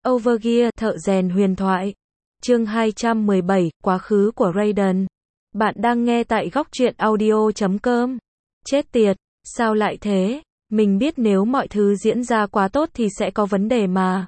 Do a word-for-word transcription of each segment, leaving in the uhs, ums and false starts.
Overgear, thợ rèn huyền thoại. Chương hai trăm mười bảy, quá khứ của Raiden. Bạn đang nghe tại góc truyện audio chấm com. Chết tiệt, sao lại thế? Mình biết nếu mọi thứ diễn ra quá tốt thì sẽ có vấn đề mà.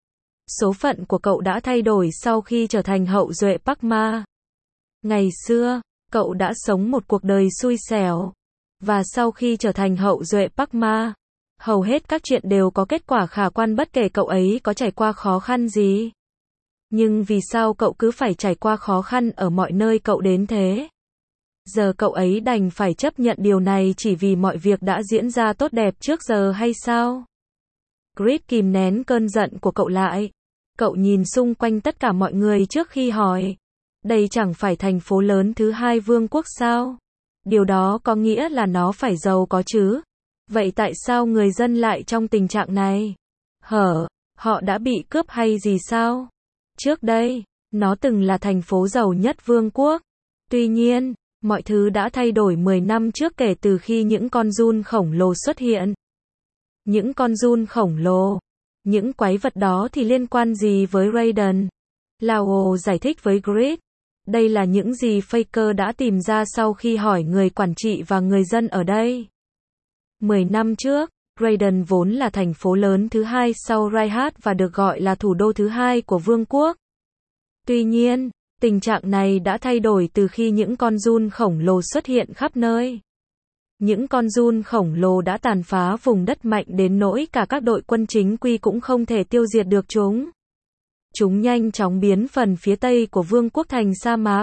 Số phận của cậu đã thay đổi sau khi trở thành hậu duệ Park Ma. Ngày xưa, cậu đã sống một cuộc đời xui xẻo. Và sau khi trở thành hậu duệ Park Ma, hầu hết các chuyện đều có kết quả khả quan bất kể cậu ấy có trải qua khó khăn gì. Nhưng vì sao cậu cứ phải trải qua khó khăn ở mọi nơi cậu đến thế? Giờ cậu ấy đành phải chấp nhận điều này chỉ vì mọi việc đã diễn ra tốt đẹp trước giờ hay sao? Grid kìm nén cơn giận của cậu lại. Cậu nhìn xung quanh tất cả mọi người trước khi hỏi. Đây chẳng phải thành phố lớn thứ hai vương quốc sao? Điều đó có nghĩa là nó phải giàu có chứ? Vậy tại sao người dân lại trong tình trạng này? Hở, họ đã bị cướp hay gì sao? Trước đây, nó từng là thành phố giàu nhất vương quốc. Tuy nhiên, mọi thứ đã thay đổi mười năm trước kể từ khi những con giun khổng lồ xuất hiện. Những con giun khổng lồ, những quái vật đó thì liên quan gì với Raiden? Lao giải thích với Grid. Đây là những gì Faker đã tìm ra sau khi hỏi người quản trị và người dân ở đây. Mười năm trước, Raiden vốn là thành phố lớn thứ hai sau Raihat và được gọi là thủ đô thứ hai của vương quốc. Tuy nhiên, tình trạng này đã thay đổi từ khi những con giun khổng lồ xuất hiện khắp nơi. Những con giun khổng lồ đã tàn phá vùng đất mạnh đến nỗi cả các đội quân chính quy cũng không thể tiêu diệt được chúng. Chúng nhanh chóng biến phần phía tây của vương quốc thành sa mạc,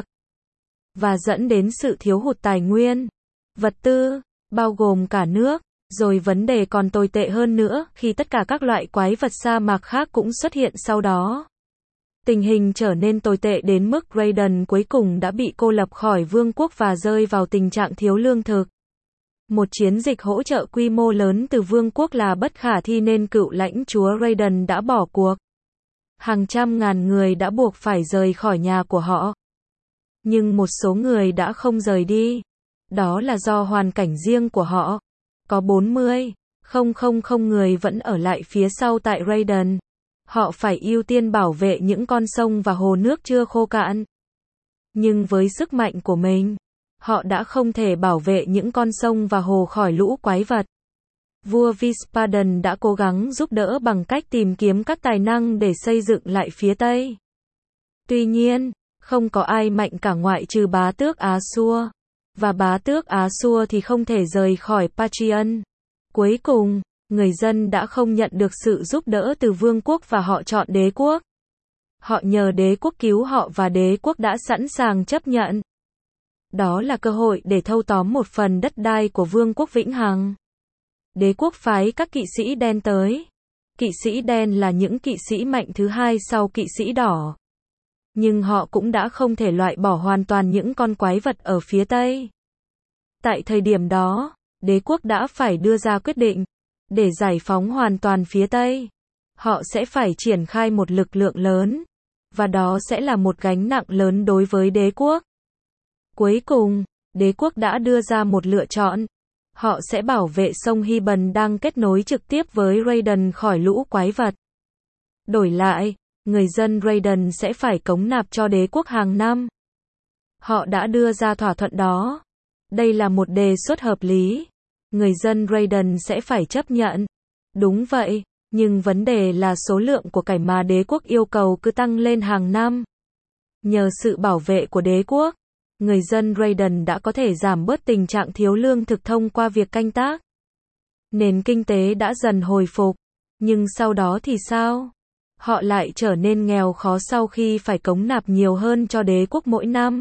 và dẫn đến sự thiếu hụt tài nguyên, vật tư, bao gồm cả nước. Rồi vấn đề còn tồi tệ hơn nữa khi tất cả các loại quái vật sa mạc khác cũng xuất hiện sau đó. Tình hình trở nên tồi tệ đến mức Raiden cuối cùng đã bị cô lập khỏi vương quốc và rơi vào tình trạng thiếu lương thực. Một chiến dịch hỗ trợ quy mô lớn từ vương quốc là bất khả thi nên cựu lãnh chúa Raiden đã bỏ cuộc. Hàng trăm ngàn người đã buộc phải rời khỏi nhà của họ. Nhưng một số người đã không rời đi. Đó là do hoàn cảnh riêng của họ. Có bốn mươi nghìn người vẫn ở lại phía sau tại Raiden. Họ phải ưu tiên bảo vệ những con sông và hồ nước chưa khô cạn. Nhưng với sức mạnh của mình, họ đã không thể bảo vệ những con sông và hồ khỏi lũ quái vật. Vua Vispadan đã cố gắng giúp đỡ bằng cách tìm kiếm các tài năng để xây dựng lại phía Tây. Tuy nhiên, không có ai mạnh cả ngoại trừ bá tước Á Xua. Và bá tước Á Xua thì không thể rời khỏi Patreon. Cuối cùng, người dân đã không nhận được sự giúp đỡ từ vương quốc và họ chọn đế quốc. Họ nhờ đế quốc cứu họ và đế quốc đã sẵn sàng chấp nhận. Đó là cơ hội để thâu tóm một phần đất đai của vương quốc vĩnh hằng. Đế quốc phái các kỵ sĩ đen tới. Kỵ sĩ đen là những kỵ sĩ mạnh thứ hai sau kỵ sĩ đỏ. Nhưng họ cũng đã không thể loại bỏ hoàn toàn những con quái vật ở phía Tây. Tại thời điểm đó, đế quốc đã phải đưa ra quyết định. Để giải phóng hoàn toàn phía Tây, họ sẽ phải triển khai một lực lượng lớn. Và đó sẽ là một gánh nặng lớn đối với đế quốc. Cuối cùng, đế quốc đã đưa ra một lựa chọn. Họ sẽ bảo vệ sông Hiban đang kết nối trực tiếp với Raiden khỏi lũ quái vật. Đổi lại, người dân Raiden sẽ phải cống nạp cho đế quốc hàng năm. Họ đã đưa ra thỏa thuận đó. Đây là một đề xuất hợp lý. Người dân Raiden sẽ phải chấp nhận. Đúng vậy, nhưng vấn đề là số lượng của cải mà đế quốc yêu cầu cứ tăng lên hàng năm. Nhờ sự bảo vệ của đế quốc, người dân Raiden đã có thể giảm bớt tình trạng thiếu lương thực thông qua việc canh tác. Nền kinh tế đã dần hồi phục. Nhưng sau đó thì sao? Họ lại trở nên nghèo khó sau khi phải cống nạp nhiều hơn cho đế quốc mỗi năm.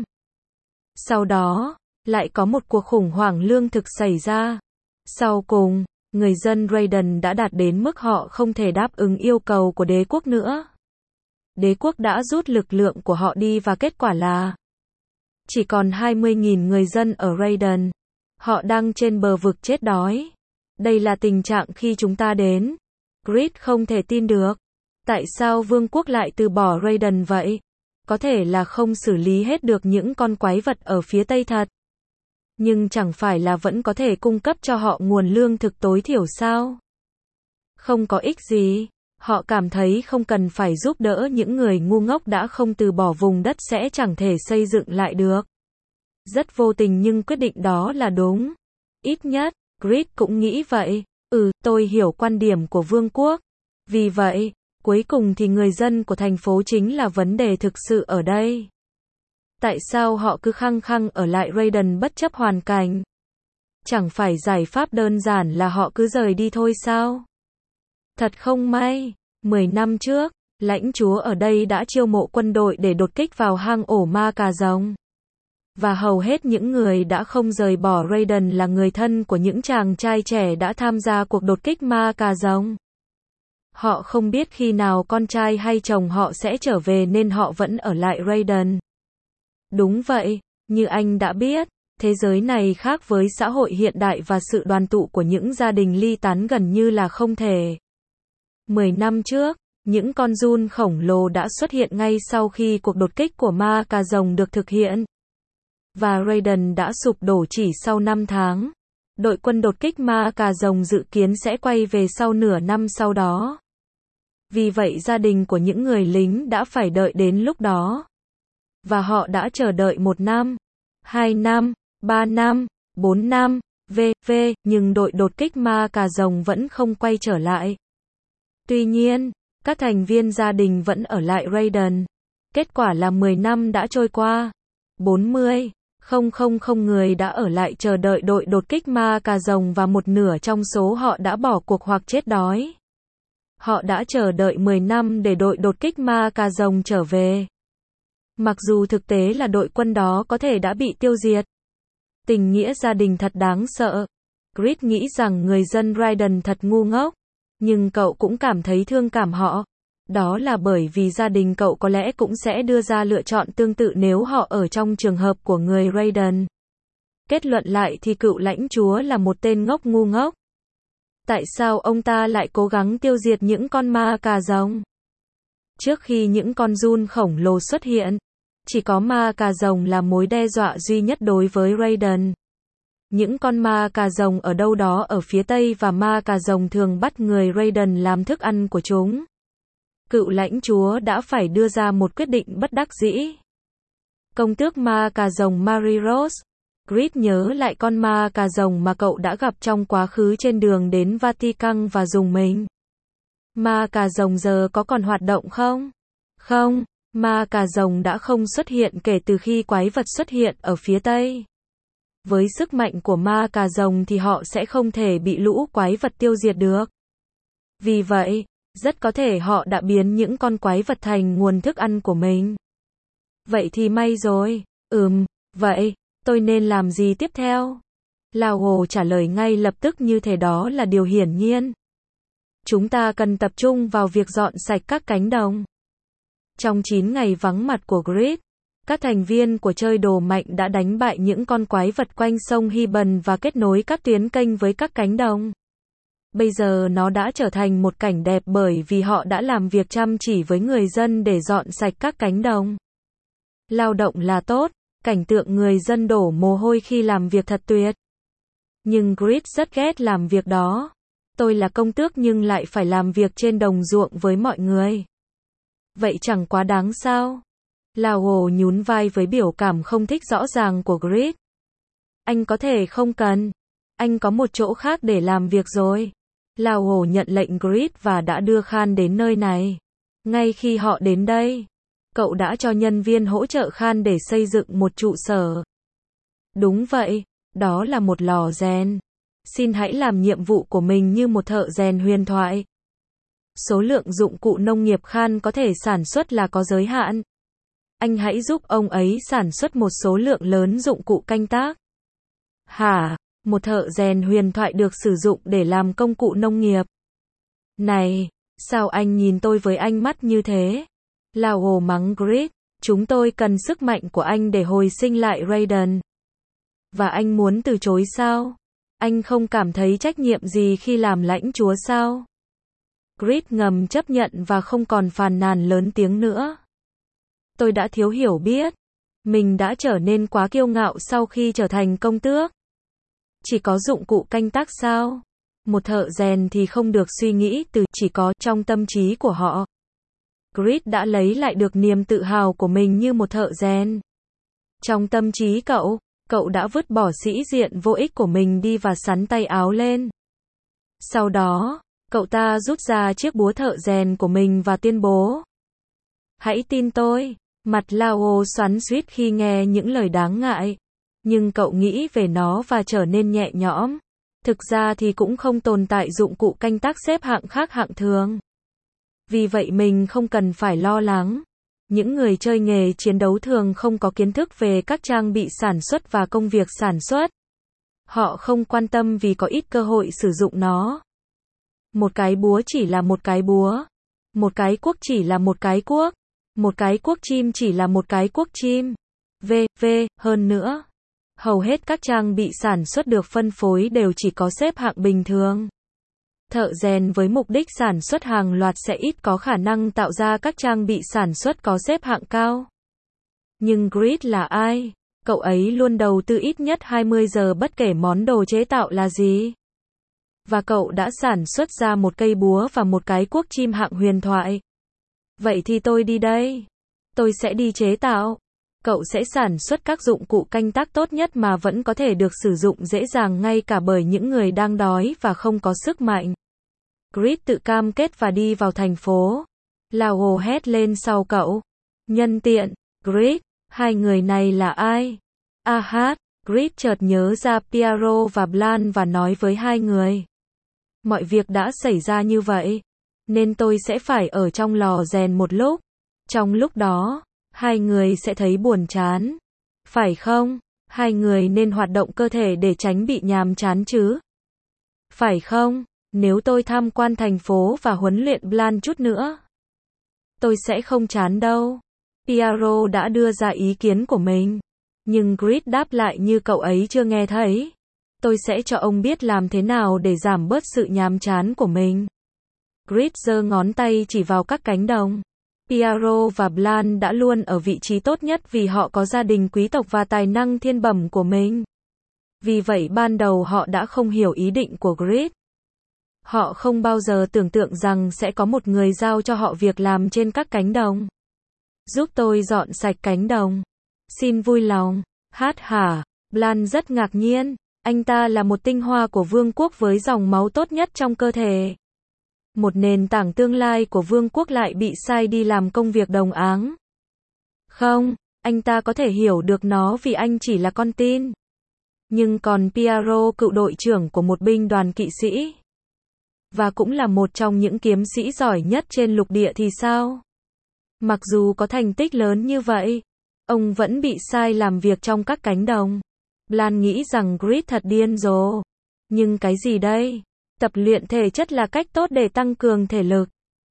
Sau đó, lại có một cuộc khủng hoảng lương thực xảy ra. Sau cùng, người dân Raiden đã đạt đến mức họ không thể đáp ứng yêu cầu của đế quốc nữa. Đế quốc đã rút lực lượng của họ đi và kết quả là chỉ còn hai mươi nghìn người dân ở Raiden. Họ đang trên bờ vực chết đói. Đây là tình trạng khi chúng ta đến. Grid không thể tin được. Tại sao vương quốc lại từ bỏ Raiden vậy? Có thể là không xử lý hết được những con quái vật ở phía Tây thật. Nhưng chẳng phải là vẫn có thể cung cấp cho họ nguồn lương thực tối thiểu sao? Không có ích gì. Họ cảm thấy không cần phải giúp đỡ những người ngu ngốc đã không từ bỏ vùng đất sẽ chẳng thể xây dựng lại được. Rất vô tình nhưng quyết định đó là đúng. Ít nhất, Grid cũng nghĩ vậy. Ừ, tôi hiểu quan điểm của vương quốc. Vì vậy, cuối cùng thì người dân của thành phố chính là vấn đề thực sự ở đây. Tại sao họ cứ khăng khăng ở lại Raiden bất chấp hoàn cảnh? Chẳng phải giải pháp đơn giản là họ cứ rời đi thôi sao? Thật không may, mười năm trước, lãnh chúa ở đây đã chiêu mộ quân đội để đột kích vào hang ổ ma cà rồng. Và hầu hết những người đã không rời bỏ Raiden là người thân của những chàng trai trẻ đã tham gia cuộc đột kích ma cà rồng. Họ không biết khi nào con trai hay chồng họ sẽ trở về nên họ vẫn ở lại Raiden. Đúng vậy, như anh đã biết, thế giới này khác với xã hội hiện đại và sự đoàn tụ của những gia đình ly tán gần như là không thể. Mười năm trước, những con giun khổng lồ đã xuất hiện ngay sau khi cuộc đột kích của ma cà rồng được thực hiện. Và Raiden đã sụp đổ chỉ sau năm tháng. Đội quân đột kích ma cà rồng dự kiến sẽ quay về sau nửa năm sau đó. Vì vậy gia đình của những người lính đã phải đợi đến lúc đó. Và họ đã chờ đợi một năm, hai năm, ba năm, bốn năm, vân vân, nhưng đội đột kích ma cà rồng vẫn không quay trở lại. Tuy nhiên, các thành viên gia đình vẫn ở lại Raiden. Kết quả là mười năm đã trôi qua. bốn mươi nghìn người đã ở lại chờ đợi đội đột kích ma cà rồng và một nửa trong số họ đã bỏ cuộc hoặc chết đói. Họ đã chờ đợi mười năm để đội đột kích ma cà rồng trở về. Mặc dù thực tế là đội quân đó có thể đã bị tiêu diệt. Tình nghĩa gia đình thật đáng sợ. Grid nghĩ rằng người dân Raiden thật ngu ngốc. Nhưng cậu cũng cảm thấy thương cảm họ. Đó là bởi vì gia đình cậu có lẽ cũng sẽ đưa ra lựa chọn tương tự nếu họ ở trong trường hợp của người Raiden. Kết luận lại thì cựu lãnh chúa là một tên ngốc ngu ngốc. Tại sao ông ta lại cố gắng tiêu diệt những con ma cà rồng? Trước khi những con giun khổng lồ xuất hiện, chỉ có ma cà rồng là mối đe dọa duy nhất đối với Raiden. Những con ma cà rồng ở đâu đó ở phía tây và ma cà rồng thường bắt người Raiden làm thức ăn của chúng. Cựu lãnh chúa đã phải đưa ra một quyết định bất đắc dĩ. Công tước ma cà rồng Mariros. Grid nhớ lại con ma cà rồng mà cậu đã gặp trong quá khứ trên đường đến Vatican và dùng mình. Ma cà rồng giờ có còn hoạt động không? Không, ma cà rồng đã không xuất hiện kể từ khi quái vật xuất hiện ở phía tây. Với sức mạnh của ma cà rồng thì họ sẽ không thể bị lũ quái vật tiêu diệt được. Vì vậy, rất có thể họ đã biến những con quái vật thành nguồn thức ăn của mình. Vậy thì may rồi. Ừm, vậy, tôi nên làm gì tiếp theo? Lao Hồ trả lời ngay lập tức như thể đó là điều hiển nhiên. Chúng ta cần tập trung vào việc dọn sạch các cánh đồng. Trong chín ngày vắng mặt của Grid, các thành viên của chơi đồ mạnh đã đánh bại những con quái vật quanh sông Hiban và kết nối các tuyến kênh với các cánh đồng. Bây giờ nó đã trở thành một cảnh đẹp bởi vì họ đã làm việc chăm chỉ với người dân để dọn sạch các cánh đồng. Lao động là tốt, cảnh tượng người dân đổ mồ hôi khi làm việc thật tuyệt. Nhưng Grid rất ghét làm việc đó. Tôi là công tước nhưng lại phải làm việc trên đồng ruộng với mọi người. Vậy chẳng quá đáng sao? Lao Hồ nhún vai với biểu cảm không thích rõ ràng của Grid. Anh có thể không cần. Anh có một chỗ khác để làm việc rồi. Lao Hồ nhận lệnh Grid và đã đưa Khan đến nơi này. Ngay khi họ đến đây, cậu đã cho nhân viên hỗ trợ Khan để xây dựng một trụ sở. Đúng vậy, đó là một lò rèn. Xin hãy làm nhiệm vụ của mình như một thợ rèn huyền thoại. Số lượng dụng cụ nông nghiệp Khan có thể sản xuất là có giới hạn. Anh hãy giúp ông ấy sản xuất một số lượng lớn dụng cụ canh tác. Hả? Một thợ rèn huyền thoại được sử dụng để làm công cụ nông nghiệp. Này, sao anh nhìn tôi với ánh mắt như thế? Lao Hồ mắng Grid, chúng tôi cần sức mạnh của anh để hồi sinh lại Raiden. Và anh muốn từ chối sao? Anh không cảm thấy trách nhiệm gì khi làm lãnh chúa sao? Grid ngầm chấp nhận và không còn phàn nàn lớn tiếng nữa. Tôi đã thiếu hiểu biết. Mình đã trở nên quá kiêu ngạo sau khi trở thành công tước. Chỉ có dụng cụ canh tác sao? Một thợ rèn thì không được suy nghĩ từ chỉ có trong tâm trí của họ. Grit đã lấy lại được niềm tự hào của mình như một thợ rèn. Trong tâm trí cậu, cậu đã vứt bỏ sĩ diện vô ích của mình đi và xắn tay áo lên. Sau đó, cậu ta rút ra chiếc búa thợ rèn của mình và tuyên bố. Hãy tin tôi. Mặt Lao xoắn xuýt khi nghe những lời đáng ngại. Nhưng cậu nghĩ về nó và trở nên nhẹ nhõm. Thực ra thì cũng không tồn tại dụng cụ canh tác xếp hạng khác hạng thường. Vì vậy mình không cần phải lo lắng. Những người chơi nghề chiến đấu thường không có kiến thức về các trang bị sản xuất và công việc sản xuất. Họ không quan tâm vì có ít cơ hội sử dụng nó. Một cái búa chỉ là một cái búa. Một cái cuốc chỉ là một cái cuốc. Một cái cuốc chim chỉ là một cái cuốc chim. v v Hơn nữa, hầu hết các trang bị sản xuất được phân phối đều chỉ có xếp hạng bình thường. Thợ rèn với mục đích sản xuất hàng loạt sẽ ít có khả năng tạo ra các trang bị sản xuất có xếp hạng cao. Nhưng Grit là ai? Cậu ấy luôn đầu tư ít nhất hai mươi giờ bất kể món đồ chế tạo là gì. Và cậu đã sản xuất ra một cây búa và một cái cuốc chim hạng huyền thoại. Vậy thì tôi đi đây. Tôi sẽ đi chế tạo. Cậu sẽ sản xuất các dụng cụ canh tác tốt nhất mà vẫn có thể được sử dụng dễ dàng ngay cả bởi những người đang đói và không có sức mạnh. Grit tự cam kết và đi vào thành phố. Lao hét lên sau cậu. Nhân tiện, Grit, hai người này là ai? A hát, Grit chợt nhớ ra Piero và Blan và nói với hai người. Mọi việc đã xảy ra như vậy, nên tôi sẽ phải ở trong lò rèn một lúc. Trong lúc đó, hai người sẽ thấy buồn chán. Phải không? Hai người nên hoạt động cơ thể để tránh bị nhàm chán chứ. Phải không? Nếu tôi tham quan thành phố và huấn luyện Blan chút nữa, tôi sẽ không chán đâu. Piero đã đưa ra ý kiến của mình. Nhưng Grit đáp lại như cậu ấy chưa nghe thấy. Tôi sẽ cho ông biết làm thế nào để giảm bớt sự nhàm chán của mình. Grit giơ ngón tay chỉ vào các cánh đồng. Piero và Blan đã luôn ở vị trí tốt nhất vì họ có gia đình quý tộc và tài năng thiên bẩm của mình. Vì vậy ban đầu họ đã không hiểu ý định của Grit. Họ không bao giờ tưởng tượng rằng sẽ có một người giao cho họ việc làm trên các cánh đồng. Giúp tôi dọn sạch cánh đồng. Xin vui lòng. Hát hả? Blan rất ngạc nhiên. Anh ta là một tinh hoa của vương quốc với dòng máu tốt nhất trong cơ thể. Một nền tảng tương lai của vương quốc lại bị sai đi làm công việc đồng áng. Không, anh ta có thể hiểu được nó vì anh chỉ là con tin. Nhưng còn Piero, cựu đội trưởng của một binh đoàn kỵ sĩ, và cũng là một trong những kiếm sĩ giỏi nhất trên lục địa thì sao? Mặc dù có thành tích lớn như vậy, ông vẫn bị sai làm việc trong các cánh đồng. Blan nghĩ rằng Grit thật điên rồ. Nhưng cái gì đây? Tập luyện thể chất là cách tốt để tăng cường thể lực.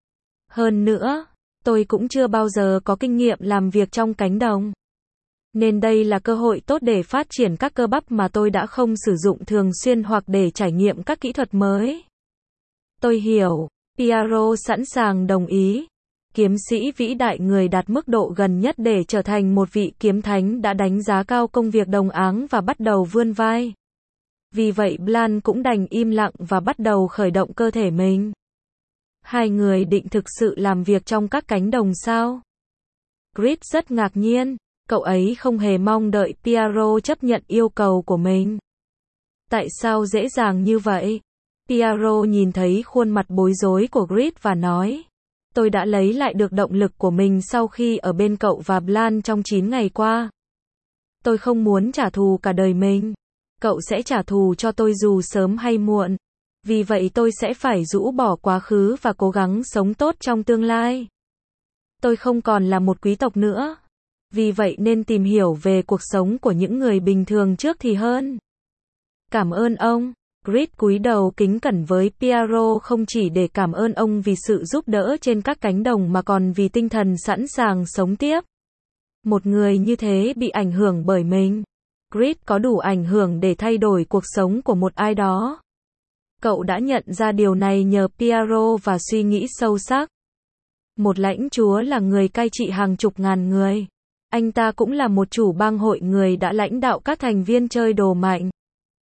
Hơn nữa, tôi cũng chưa bao giờ có kinh nghiệm làm việc trong cánh đồng. Nên đây là cơ hội tốt để phát triển các cơ bắp mà tôi đã không sử dụng thường xuyên hoặc để trải nghiệm các kỹ thuật mới. Tôi hiểu. Piero sẵn sàng đồng ý. Kiếm sĩ vĩ đại, người đạt mức độ gần nhất để trở thành một vị kiếm thánh, đã đánh giá cao công việc đồng áng và bắt đầu vươn vai. Vì vậy Blan cũng đành im lặng và bắt đầu khởi động cơ thể mình. Hai người định thực sự làm việc trong các cánh đồng sao? Grit rất ngạc nhiên. Cậu ấy không hề mong đợi Piero chấp nhận yêu cầu của mình. Tại sao dễ dàng như vậy? Piero nhìn thấy khuôn mặt bối rối của Grit và nói. Tôi đã lấy lại được động lực của mình sau khi ở bên cậu và Blan trong chín ngày qua. Tôi không muốn trả thù cả đời mình. Cậu sẽ trả thù cho tôi dù sớm hay muộn. Vì vậy tôi sẽ phải rũ bỏ quá khứ và cố gắng sống tốt trong tương lai. Tôi không còn là một quý tộc nữa. Vì vậy nên tìm hiểu về cuộc sống của những người bình thường trước thì hơn. Cảm ơn ông. Grit cúi đầu kính cẩn với Piero, không chỉ để cảm ơn ông vì sự giúp đỡ trên các cánh đồng mà còn vì tinh thần sẵn sàng sống tiếp. Một người như thế bị ảnh hưởng bởi mình. Grit có đủ ảnh hưởng để thay đổi cuộc sống của một ai đó. Cậu đã nhận ra điều này nhờ Piero và suy nghĩ sâu sắc. Một lãnh chúa là người cai trị hàng chục ngàn người. Anh ta cũng là một chủ bang hội người đã lãnh đạo các thành viên chơi đồ mạnh.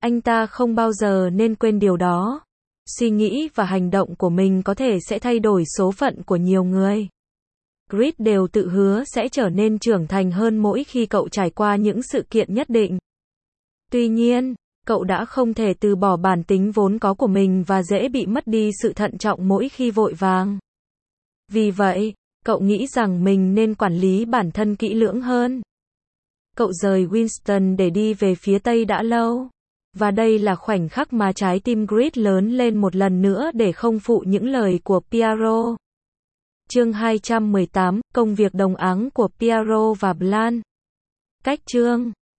Anh ta không bao giờ nên quên điều đó. Suy nghĩ và hành động của mình có thể sẽ thay đổi số phận của nhiều người. Grit đều tự hứa sẽ trở nên trưởng thành hơn mỗi khi cậu trải qua những sự kiện nhất định. Tuy nhiên, cậu đã không thể từ bỏ bản tính vốn có của mình và dễ bị mất đi sự thận trọng mỗi khi vội vàng. Vì vậy, cậu nghĩ rằng mình nên quản lý bản thân kỹ lưỡng hơn. Cậu rời Winston để đi về phía Tây đã lâu. Và đây là khoảnh khắc mà trái tim Grit lớn lên một lần nữa để không phụ những lời của Piero. Chương hai trăm mười tám, công việc đồng áng của Piero và Blanche. Cách chương